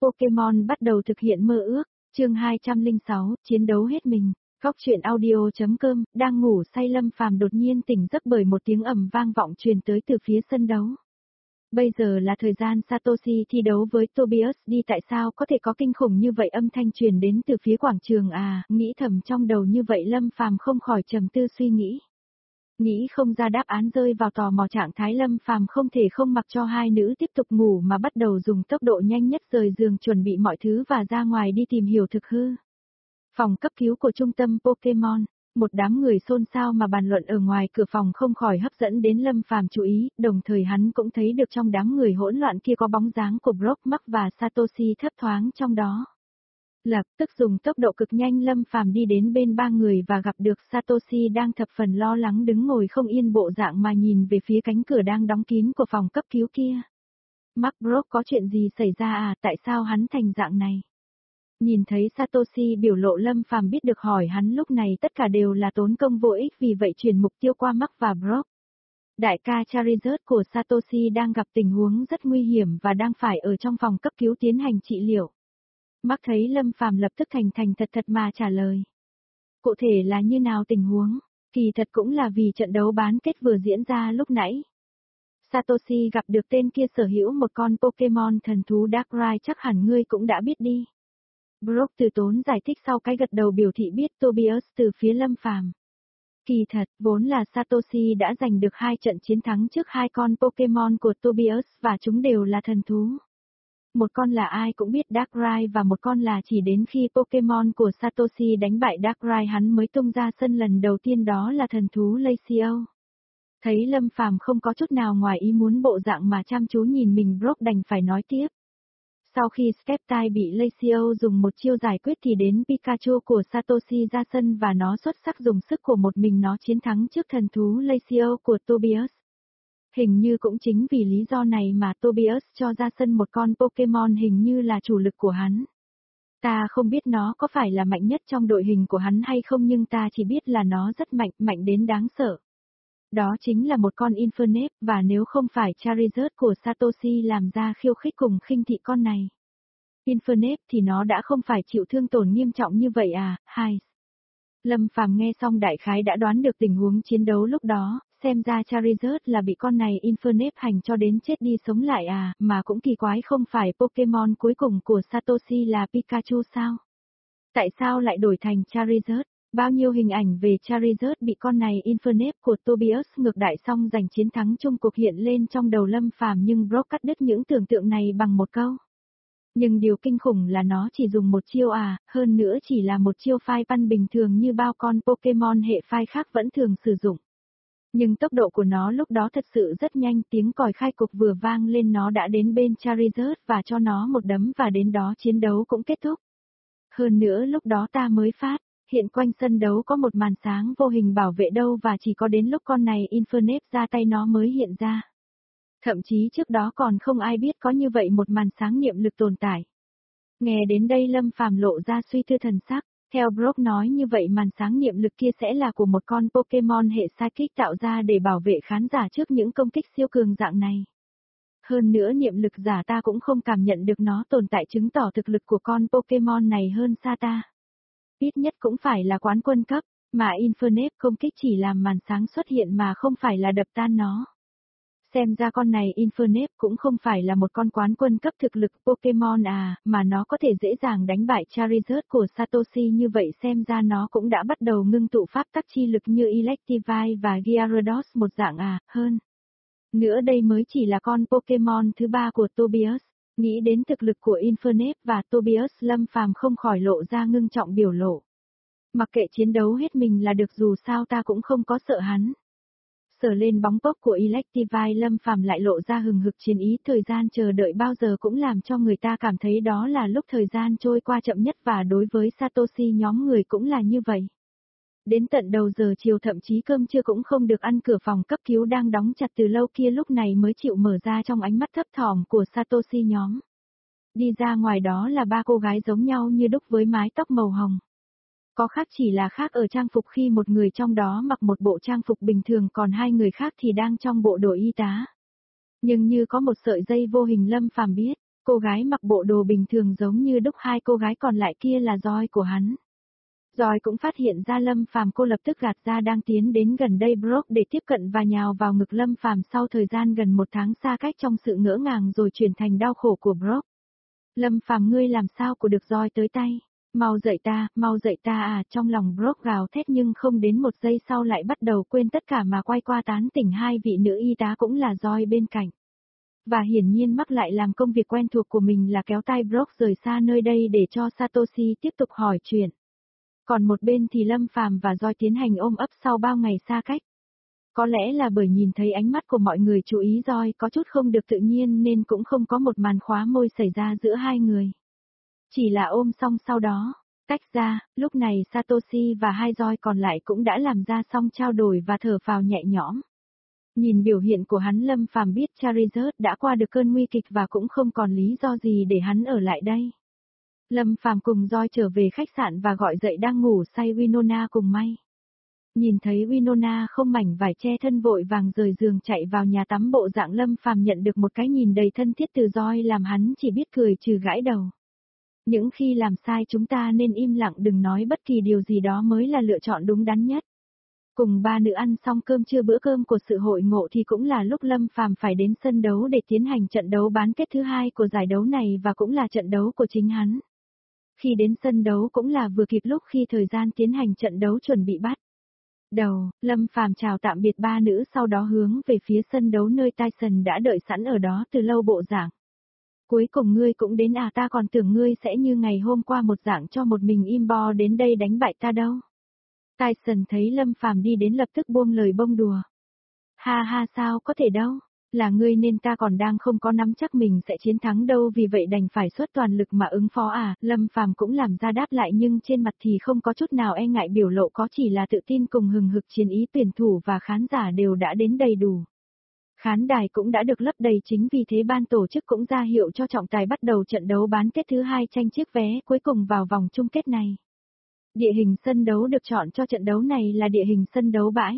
Pokemon bắt đầu thực hiện mơ ước, chương 206, chiến đấu hết mình. Góc truyện audio.com, đang ngủ say Lâm Phàm đột nhiên tỉnh giấc bởi một tiếng ầm vang vọng truyền tới từ phía sân đấu. Bây giờ là thời gian Satoshi thi đấu với Tobias đi, tại sao có thể có kinh khủng như vậy, âm thanh truyền đến từ phía quảng trường à, nghĩ thầm trong đầu như vậy Lâm Phàm không khỏi trầm tư suy nghĩ. Nghĩ không ra đáp án, rơi vào tò mò trạng thái Lâm Phàm không thể không mặc cho hai nữ tiếp tục ngủ mà bắt đầu dùng tốc độ nhanh nhất rời giường chuẩn bị mọi thứ và ra ngoài đi tìm hiểu thực hư. Phòng cấp cứu của trung tâm Pokemon, một đám người xôn xao mà bàn luận ở ngoài cửa phòng không khỏi hấp dẫn đến Lâm Phàm chú ý, đồng thời hắn cũng thấy được trong đám người hỗn loạn kia có bóng dáng của Brock, Mark và Satoshi thấp thoáng trong đó. Lập tức dùng tốc độ cực nhanh Lâm Phàm đi đến bên ba người và gặp được Satoshi đang thập phần lo lắng đứng ngồi không yên bộ dạng mà nhìn về phía cánh cửa đang đóng kín của phòng cấp cứu kia. Mark, Brock, có chuyện gì xảy ra à, tại sao hắn thành dạng này? Nhìn thấy Satoshi biểu lộ Lâm Phàm biết được hỏi hắn lúc này tất cả đều là tốn công vô ích, vì vậy chuyển mục tiêu qua Mark và Brock. Đại ca Charizard của Satoshi đang gặp tình huống rất nguy hiểm và đang phải ở trong phòng cấp cứu tiến hành trị liệu. Mark thấy Lâm Phàm lập tức thành thật mà trả lời. Cụ thể là như nào tình huống? Kỳ thật cũng là vì trận đấu bán kết vừa diễn ra lúc nãy. Satoshi gặp được tên kia sở hữu một con Pokemon thần thú Darkrai, chắc hẳn ngươi cũng đã biết đi. Brock từ tốn giải thích sau cái gật đầu biểu thị biết Tobias từ phía Lâm Phàm. Kỳ thật, vốn là Satoshi đã giành được 2 trận chiến thắng trước 2 con Pokemon của Tobias và chúng đều là thần thú. Một con là ai cũng biết Darkrai và một con là chỉ đến khi Pokemon của Satoshi đánh bại Darkrai hắn mới tung ra sân lần đầu tiên, đó là thần thú Lexio. Thấy Lâm Phàm không có chút nào ngoài ý muốn bộ dạng mà chăm chú nhìn mình, Brock đành phải nói tiếp. Sau khi Sceptile bị Lexio dùng một chiêu giải quyết thì đến Pikachu của Satoshi ra sân và nó xuất sắc dùng sức của một mình nó chiến thắng trước thần thú Lexio của Tobias. Hình như cũng chính vì lý do này mà Tobias cho ra sân một con Pokemon hình như là chủ lực của hắn. Ta không biết nó có phải là mạnh nhất trong đội hình của hắn hay không, nhưng ta chỉ biết là nó rất mạnh, mạnh đến đáng sợ. Đó chính là một con Infernape, và nếu không phải Charizard của Satoshi làm ra khiêu khích cùng khinh thị con này Infernape thì nó đã không phải chịu thương tổn nghiêm trọng như vậy à, hai. Lâm Phàm nghe xong đại khái đã đoán được tình huống chiến đấu lúc đó, xem ra Charizard là bị con này Infernape hành cho đến chết đi sống lại à, mà cũng kỳ quái, không phải Pokemon cuối cùng của Satoshi là Pikachu sao? Tại sao lại đổi thành Charizard? Bao nhiêu hình ảnh về Charizard bị con này Infernape của Tobias ngược đại xong giành chiến thắng chung cuộc hiện lên trong đầu Lâm Phàm, nhưng Brock cắt đứt những tưởng tượng này bằng một câu. Nhưng điều kinh khủng là nó chỉ dùng một chiêu à, hơn nữa chỉ là một chiêu phai văn bình thường như bao con Pokemon hệ phai khác vẫn thường sử dụng. Nhưng tốc độ của nó lúc đó thật sự rất nhanh, tiếng còi khai cuộc vừa vang lên nó đã đến bên Charizard và cho nó một đấm và đến đó chiến đấu cũng kết thúc. Hơn nữa lúc đó ta mới phát hiện quanh sân đấu có một màn sáng vô hình bảo vệ đâu, và chỉ có đến lúc con này Infernape ra tay nó mới hiện ra. Thậm chí trước đó còn không ai biết có như vậy một màn sáng niệm lực tồn tại. Nghe đến đây Lâm Phàm lộ ra suy tư thần sắc, theo Brock nói như vậy màn sáng niệm lực kia sẽ là của một con Pokemon hệ Psychic tạo ra để bảo vệ khán giả trước những công kích siêu cường dạng này. Hơn nữa niệm lực giả ta cũng không cảm nhận được nó tồn tại, chứng tỏ thực lực của con Pokemon này hơn xa ta. Ít nhất cũng phải là quán quân cấp, mà Infernape công kích chỉ làm màn sáng xuất hiện mà không phải là đập tan nó. Xem ra con này Infernape cũng không phải là một con quán quân cấp thực lực Pokemon à, mà nó có thể dễ dàng đánh bại Charizard của Satoshi, như vậy xem ra nó cũng đã bắt đầu ngưng tụ pháp tắc chi lực như Electivire và Gyarados một dạng à, hơn. Nữa đây mới chỉ là con Pokemon thứ 3 của Tobias. Nghĩ đến thực lực của Infernape và Tobias, Lâm Phàm không khỏi lộ ra ngưng trọng biểu lộ. Mặc kệ chiến đấu hết mình là được, dù sao ta cũng không có sợ hắn. Sờ lên bóng pốc của Electivire, Lâm Phàm lại lộ ra hừng hực chiến ý, thời gian chờ đợi bao giờ cũng làm cho người ta cảm thấy đó là lúc thời gian trôi qua chậm nhất, và đối với Satoshi nhóm người cũng là như vậy. Đến tận đầu giờ chiều thậm chí cơm trưa cũng không được ăn, cửa phòng cấp cứu đang đóng chặt từ lâu kia lúc này mới chịu mở ra trong ánh mắt thấp thỏm của Satoshi nhóm. Đi ra ngoài đó là 3 cô gái giống nhau như đúc với mái tóc màu hồng. Có khác chỉ là khác ở trang phục, khi một người trong đó mặc một bộ trang phục bình thường còn 2 người khác thì đang trong bộ đồ y tá. Nhưng như có một sợi dây vô hình Lâm Phàm biết, Cô gái mặc bộ đồ bình thường giống như đúc, hai cô gái còn lại kia là Joy của hắn. Joy cũng phát hiện ra Lâm Phàm, cô lập tức gạt ra đang tiến đến gần đây Brock để tiếp cận và nhào vào ngực Lâm Phàm sau thời gian gần 1 tháng xa cách trong sự ngỡ ngàng rồi chuyển thành đau khổ của Brock. Lâm Phàm, ngươi làm sao của được Joy tới tay? Mau dậy ta à, trong lòng Brock gào thét nhưng không đến 1 giây sau lại bắt đầu quên tất cả mà quay qua tán tỉnh hai vị nữ y tá cũng là Joy bên cạnh. Và hiển nhiên mắc lại làm công việc quen thuộc của mình là kéo tay Brock rời xa nơi đây để cho Satoshi tiếp tục hỏi chuyện. Còn một bên thì Lâm Phàm và Joy tiến hành ôm ấp sau bao ngày xa cách. Có lẽ là bởi nhìn thấy ánh mắt của mọi người chú ý Joy có chút không được tự nhiên nên cũng không có một màn khóa môi xảy ra giữa hai người. Chỉ là ôm xong sau đó, tách ra, lúc này Satoshi và hai Joy còn lại cũng đã làm ra xong trao đổi và thở phào nhẹ nhõm. Nhìn biểu hiện của hắn, Lâm Phàm biết Charizard đã qua được cơn nguy kịch và cũng không còn lý do gì để hắn ở lại đây. Lâm Phàm cùng Joy trở về khách sạn và gọi dậy đang ngủ say Winona cùng May. Nhìn thấy Winona không mảnh vải che thân vội vàng rời giường chạy vào nhà tắm, bộ dạng Lâm Phàm nhận được một cái nhìn đầy thân thiết từ Joy làm hắn chỉ biết cười trừ gãi đầu. Những khi làm sai chúng ta nên im lặng, đừng nói bất kỳ điều gì, đó mới là lựa chọn đúng đắn nhất. Cùng ba nữ ăn xong cơm trưa, bữa cơm của sự hội ngộ, thì cũng là lúc Lâm Phàm phải đến sân đấu để tiến hành trận đấu bán kết thứ 2 của giải đấu này và cũng là trận đấu của chính hắn. Khi đến sân đấu cũng là vừa kịp lúc khi thời gian tiến hành trận đấu chuẩn bị bắt đầu, Lâm Phàm chào tạm biệt ba nữ sau đó hướng về phía sân đấu nơi Tyson đã đợi sẵn ở đó từ lâu, bộ dạng. Cuối cùng ngươi cũng đến à, ta còn tưởng ngươi sẽ như ngày hôm qua một dạng cho một mình im bo đến đây đánh bại ta đâu. Tyson thấy Lâm Phàm đi đến lập tức buông lời bông đùa. Ha ha, sao có thể đâu, là ngươi nên ta còn đang không có nắm chắc mình sẽ chiến thắng đâu, vì vậy đành phải xuất toàn lực mà ứng phó à. Lâm Phàm cũng làm ra đáp lại nhưng trên mặt thì không có chút nào e ngại, biểu lộ có chỉ là tự tin cùng hừng hực chiến ý. Tuyển thủ và khán giả đều đã đến đầy đủ. Khán đài cũng đã được lấp đầy, chính vì thế ban tổ chức cũng ra hiệu cho trọng tài bắt đầu trận đấu bán kết thứ 2 tranh chiếc vé cuối cùng vào vòng chung kết này. Địa hình sân đấu được chọn cho trận đấu này là địa hình sân đấu bãi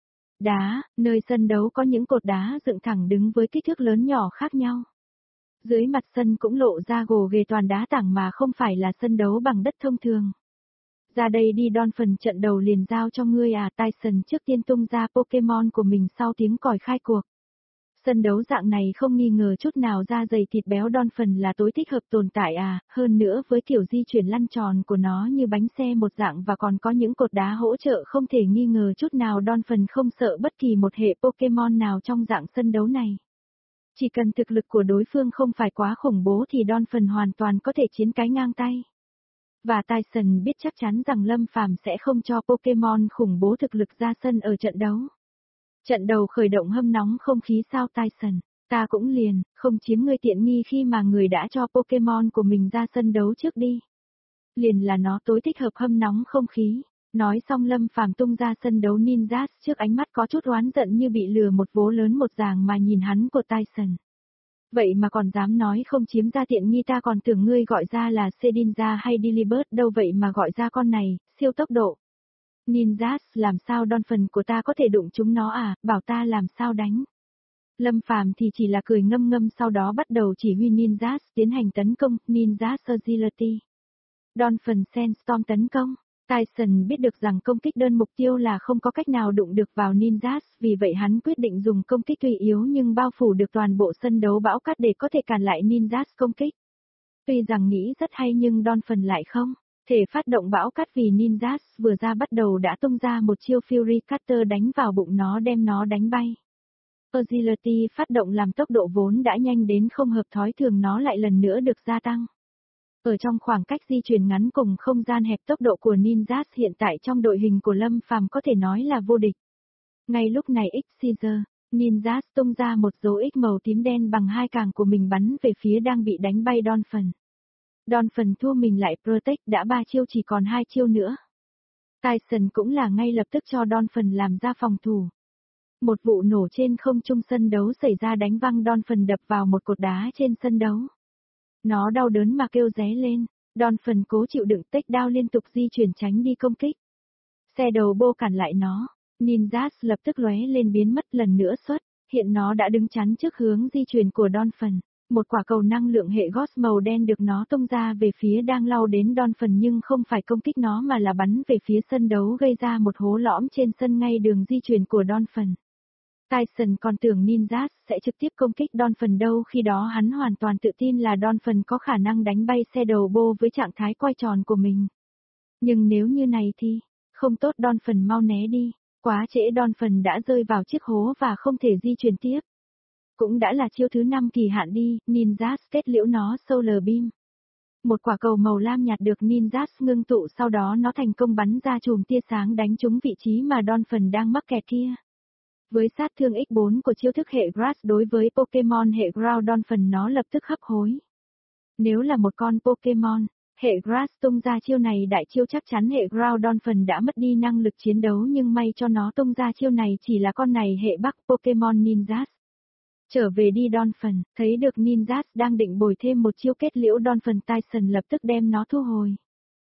đá, nơi sân đấu có những cột đá dựng thẳng đứng với kích thước lớn nhỏ khác nhau. Dưới mặt sân cũng lộ ra gồ ghề toàn đá tảng mà không phải là sân đấu bằng đất thông thường. Ra đây đi Don, phần trận đầu liền giao cho ngươi à. Tyson trước tiên tung ra Pokemon của mình sau tiếng còi khai cuộc. Sân đấu dạng này không nghi ngờ chút nào da dày thịt béo Don phần là tối thích hợp tồn tại à, hơn nữa với kiểu di chuyển lăn tròn của nó như bánh xe một dạng và còn có những cột đá hỗ trợ, không thể nghi ngờ chút nào Don phần không sợ bất kỳ một hệ Pokemon nào trong dạng sân đấu này. Chỉ cần thực lực của đối phương không phải quá khủng bố thì Don phần hoàn toàn có thể chiến cái ngang tay. Và Tyson biết chắc chắn rằng Lâm Phàm sẽ không cho Pokemon khủng bố thực lực ra sân ở trận đấu. Trận đầu khởi động hâm nóng không khí sao Tyson, ta cũng liền, không chiếm ngươi tiện nghi khi mà người đã cho Pokemon của mình ra sân đấu trước đi. Liền là nó tối thích hợp hâm nóng không khí. Nói xong Lâm Phàm tung ra sân đấu Ninjas trước ánh mắt có chút oán giận như bị lừa một vố lớn một dàng mà nhìn hắn của Tyson. Vậy mà còn dám nói không chiếm ra tiện nghi, ta còn tưởng ngươi gọi ra là Sedinja hay Dilibert đâu, vậy mà gọi ra con này, siêu tốc độ. Ninjas, làm sao Don phần của ta có thể đụng chúng nó à, bảo ta làm sao đánh. Lâm Phàm thì chỉ là cười ngâm ngâm sau đó bắt đầu chỉ huy Ninjas tiến hành tấn công, Ninjas Agility. Don phần Sandstorm tấn công. Tyson biết được rằng công kích đơn mục tiêu là không có cách nào đụng được vào Ninjas, vì vậy hắn quyết định dùng công kích tuy yếu nhưng bao phủ được toàn bộ sân đấu bão cát để có thể cản lại Ninjas công kích. Tuy rằng nghĩ rất hay nhưng Don phần lại không thể phát động bão cát vì Ninjas vừa ra bắt đầu đã tung ra một chiêu Fury Cutter đánh vào bụng nó đem nó đánh bay. Agility phát động làm tốc độ vốn đã nhanh đến không hợp thói thường nó lại lần nữa được gia tăng. Ở trong khoảng cách di chuyển ngắn cùng không gian hẹp, tốc độ của Ninjas hiện tại trong đội hình của Lâm Phàm có thể nói là vô địch. Ngay lúc này X-Caesar, Ninjas tung ra một dấu X màu tím đen bằng hai càng của mình bắn về phía đang bị đánh bay Don phần. Don phần thua mình lại Protect, đã 3 chiêu chỉ còn 2 chiêu nữa. Tyson cũng là ngay lập tức cho Don phần làm ra phòng thủ. Một vụ nổ trên không trung sân đấu xảy ra đánh văng Don phần đập vào một cột đá trên sân đấu. Nó đau đớn mà kêu ré lên, Don phần cố chịu đựng takedown liên tục di chuyển tránh đi công kích. Xe đầu bô cản lại nó, Ninjas lập tức lóe lên biến mất lần nữa xuất, hiện nó đã đứng chắn trước hướng di chuyển của Don phần. Một quả cầu năng lượng hệ Ghost màu đen được nó tung ra về phía đang lao đến Dolphin nhưng không phải công kích nó mà là bắn về phía sân đấu gây ra một hố lõm trên sân ngay đường di chuyển của Dolphin. Tyson còn tưởng Ninjas sẽ trực tiếp công kích Dolphin đâu, khi đó hắn hoàn toàn tự tin là Dolphin có khả năng đánh bay xe đầu bô với trạng thái quay tròn của mình. Nhưng nếu như này thì, không tốt, Dolphin mau né đi, quá trễ, Dolphin đã rơi vào chiếc hố và không thể di chuyển tiếp. Cũng đã là chiêu thứ 5 kỳ hạn đi, Ninjas kết liễu nó Solar Beam. Một quả cầu màu lam nhạt được Ninjas ngưng tụ, sau đó nó thành công bắn ra chùm tia sáng đánh trúng vị trí mà Dolphin đang mắc kẹt kia. Với sát thương x4 của chiêu thức hệ Grass đối với Pokemon hệ Ground Dolphin, nó lập tức hấp hối. Nếu là một con Pokemon hệ Grass tung ra chiêu này đại chiêu, chắc chắn hệ Ground Dolphin đã mất đi năng lực chiến đấu, nhưng may cho nó tung ra chiêu này chỉ là con này hệ Bắc Pokemon Ninjas. Trở về đi Dolphin, thấy được Ninjas đang định bồi thêm một chiêu kết liễu Dolphin, Tyson lập tức đem nó thu hồi.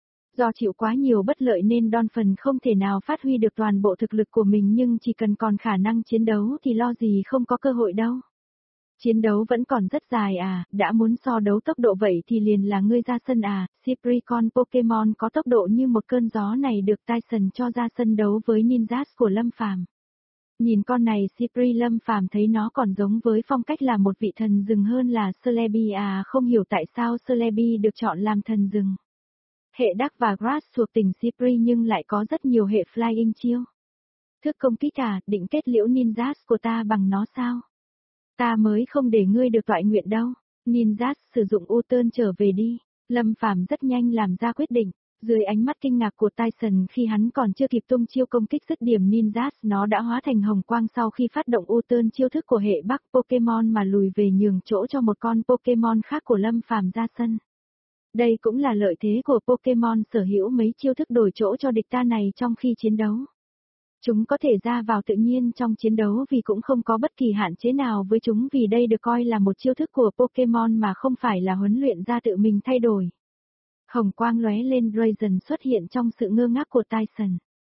Do chịu quá nhiều bất lợi nên Dolphin không thể nào phát huy được toàn bộ thực lực của mình, nhưng chỉ cần còn khả năng chiến đấu thì lo gì không có cơ hội đâu. Chiến đấu vẫn còn rất dài à, đã muốn so đấu tốc độ vậy thì liền là ngươi ra sân à, Sipri, con Pokemon có tốc độ như một cơn gió này được Tyson cho ra sân đấu với Ninjas của Lâm Phàm. Nhìn con này Sipri, Lâm Phàm thấy nó còn giống với phong cách là một vị thần rừng hơn là Celebi à, không hiểu tại sao Celebi được chọn làm thần rừng. Hệ Dark và Grass thuộc tình Sipri nhưng lại có rất nhiều hệ Flying chiêu. Thức công kích à, định kết liễu Ninjas của ta bằng nó sao? Ta mới không để ngươi được toại nguyện đâu. Ninjas sử dụng U-turn trở về đi. Lâm Phàm rất nhanh làm ra quyết định. Dưới ánh mắt kinh ngạc của Tyson khi hắn còn chưa kịp tung chiêu công kích dứt điểm Ninjas, nó đã hóa thành hồng quang sau khi phát động U-turn chiêu thức của hệ Bắc Pokemon mà lùi về nhường chỗ cho một con Pokemon khác của Lâm Phàm ra sân. Đây cũng là lợi thế của Pokemon sở hữu mấy chiêu thức đổi chỗ cho địch ta này trong khi chiến đấu. Chúng có thể ra vào tự nhiên trong chiến đấu vì cũng không có bất kỳ hạn chế nào với chúng, vì đây được coi là một chiêu thức của Pokemon mà không phải là huấn luyện ra tự mình thay đổi. Hồng quang lóe lên, Drazen xuất hiện trong sự ngơ ngác của Tyson.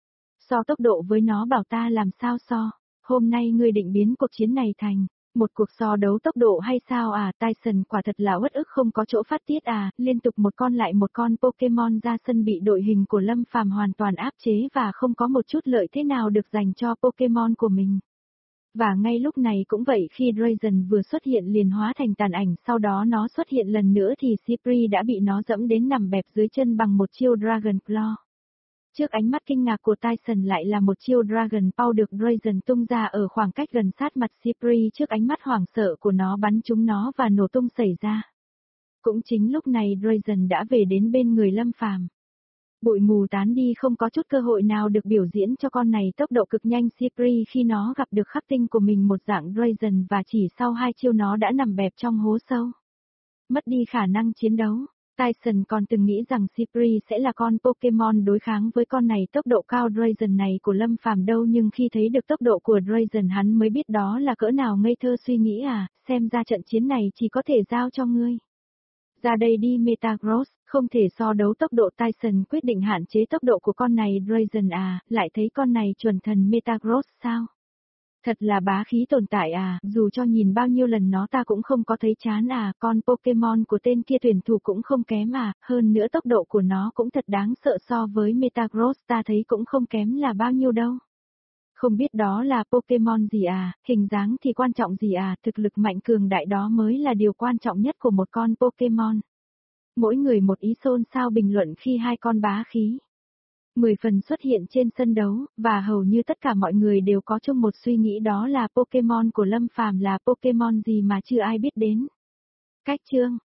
So tốc độ với nó, bảo ta làm sao so, hôm nay ngươi định biến cuộc chiến này thành một cuộc so đấu tốc độ hay sao à? Tyson quả thật là uất ức không có chỗ phát tiết à, liên tục một con lại một con Pokemon ra sân bị đội hình của Lâm Phàm hoàn toàn áp chế và không có một chút lợi thế nào được dành cho Pokemon của mình. Và ngay lúc này cũng vậy, khi Drazen vừa xuất hiện liền hóa thành tàn ảnh, sau đó nó xuất hiện lần nữa thì Sipri đã bị nó dẫm đến nằm bẹp dưới chân bằng một chiêu Dragon Claw. Trước ánh mắt kinh ngạc của Tyson lại là một chiêu Dragon Paw được Drazen tung ra ở khoảng cách gần sát mặt Sipri, trước ánh mắt hoảng sợ của nó bắn trúng nó và nổ tung xảy ra. Cũng chính lúc này Drazen đã về đến bên người Lâm Phàm. Bụi mù tán đi, không có chút cơ hội nào được biểu diễn cho con này tốc độ cực nhanh Sipri khi nó gặp được khắc tinh của mình một dạng Drazen, và chỉ sau 2 chiêu nó đã nằm bẹp trong hố sâu. Mất đi khả năng chiến đấu. Tyson còn từng nghĩ rằng Sipri sẽ là con Pokemon đối kháng với con này tốc độ cao Drazen này của Lâm Phàm đâu, nhưng khi thấy được tốc độ của Drazen hắn mới biết đó là cỡ nào ngây thơ suy nghĩ à, xem ra trận chiến này chỉ có thể giao cho ngươi. Ra đây đi Metagross, không thể so đấu tốc độ. Tyson quyết định hạn chế tốc độ của con này Drazen à, lại thấy con này chuẩn thần Metagross sao? Thật là bá khí tồn tại à, dù cho nhìn bao nhiêu lần nó ta cũng không có thấy chán à, con Pokemon của tên kia tuyển thủ cũng không kém à, hơn nữa tốc độ của nó cũng thật đáng sợ, so với Metagross ta thấy cũng không kém là bao nhiêu đâu. Không biết đó là Pokemon gì à, hình dáng thì quan trọng gì à, thực lực mạnh cường đại đó mới là điều quan trọng nhất của một con Pokemon. Mỗi người một ý xôn xao bình luận khi hai con bá khí 10 phần xuất hiện trên sân đấu, và hầu như tất cả mọi người đều có chung một suy nghĩ, đó là Pokemon của Lâm Phàm là Pokemon gì mà chưa ai biết đến. Cách chương